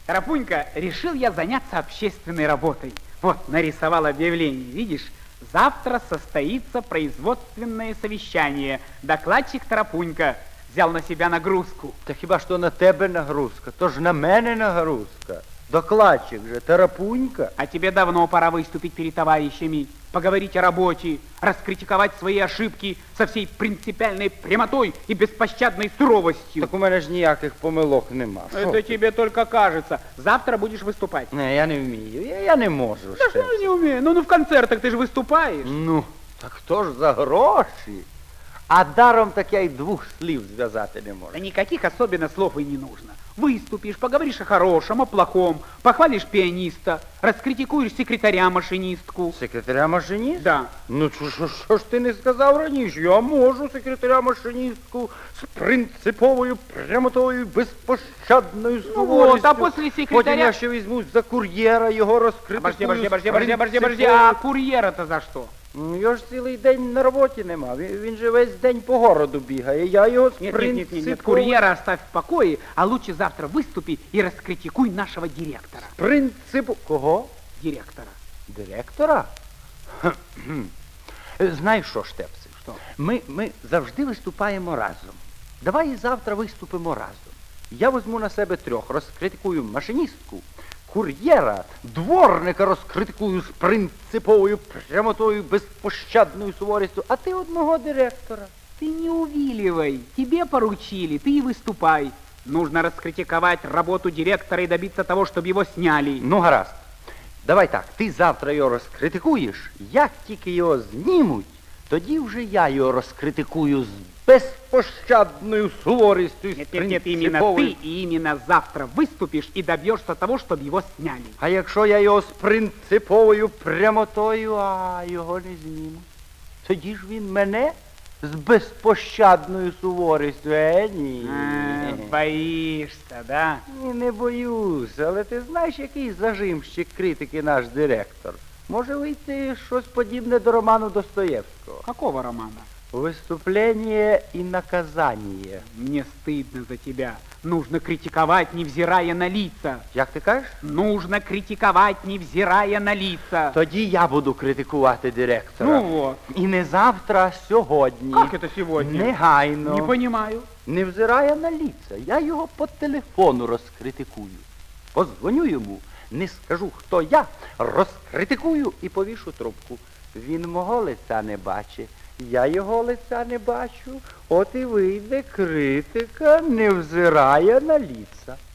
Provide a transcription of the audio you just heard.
Тарапунька, решил я заняться общественной работой. Вот, нарисовал объявление, видишь? Завтра состоится производственное совещание. Докладчик Тарапунька взял на себя нагрузку. Та хіба що на тебе нагрузка? То ж на мене нагрузка. Докладчик же, Тарапунька. А тебе давно пора выступить перед товарищами, поговорить о работе, раскритиковать свои ошибки со всей принципиальной прямотой и беспощадной суровостью. Так у мене ж ніяких помилок нема. Это тебе только кажется. Завтра будешь выступать. Не, я не вмію, я не можу. Да что я не умею? Ну в концертах ты же выступаешь. Ну, так хто ж за гроші? А даром так я й двох слів зв'язати не можу. Да никаких особенно слов и не нужно. Выступишь, поговоришь о хорошем, о плохом, похвалишь пианиста, раскритикуешь секретаря-машинистку. Секретаря-машиніст? Да. Ну, що ж ти не сказав раніше? Я можу секретаря-машиністку з принциповою прямотою, безпощадною суворістю. вот, а после секретаря- Потім я ще візьмусь за кур'єра, його розкритикую. Подожди, а курьера-то за что? Ну, його ж цілий день на роботі нема. Він же весь день по городу бігає. Я його з Нет, курьера оставь в покое, а лучше завтра выступи и раскритикуй нашего директора. Принципу... Кого? Директора. Директора? Знаєш що, Штепси? Що? Ми завжди виступаємо разом. Давай і завтра виступимо разом. Я візьму на себе трьох, розкритикую машиністку, кур'єра, дворника розкритикую з принциповою прямотою, безпощадною суворістю, а ти одного директора. Ты не увиливай, тебе поручили, ты и выступай. Нужно раскритиковать работу директора и добиться того, чтобы его сняли. Ну, гаразд. Давай так, ти завтра його розкритикуєш, як тільки його знімуть, тоді вже я його розкритикую з безпощадною суворістю. Нет, именно ты и именно завтра выступишь и добьешься того, чтобы его сняли. А якщо я його з принциповою прямотою, а його не зніму, тоді ж він мене з безпощадною суворістю, ні. Боишься, да? Ні, не боюся, але ти знаєш, який зажимщик критики наш директор? Може вийти щось подібне до роману Достоєвського. Какого романа? Выступление и наказание. Мне стыдно за тебя. Нужно критиковать, невзирая на лица. Як ти кажеш? Нужно критиковать, невзирая на лица. Тоді я буду критикувати директора. Ну вот. І не завтра, а сьогодні. Как это сегодня? Негайно. Не понимаю. Невзирає на лица. Я його по телефону розкритикую. Позвоню йому, не скажу, хто я, розкритикую і повішу трубку. Він мого лиця не бачить. Я його лиця не бачу, от і вийде критика, невзирає на лица.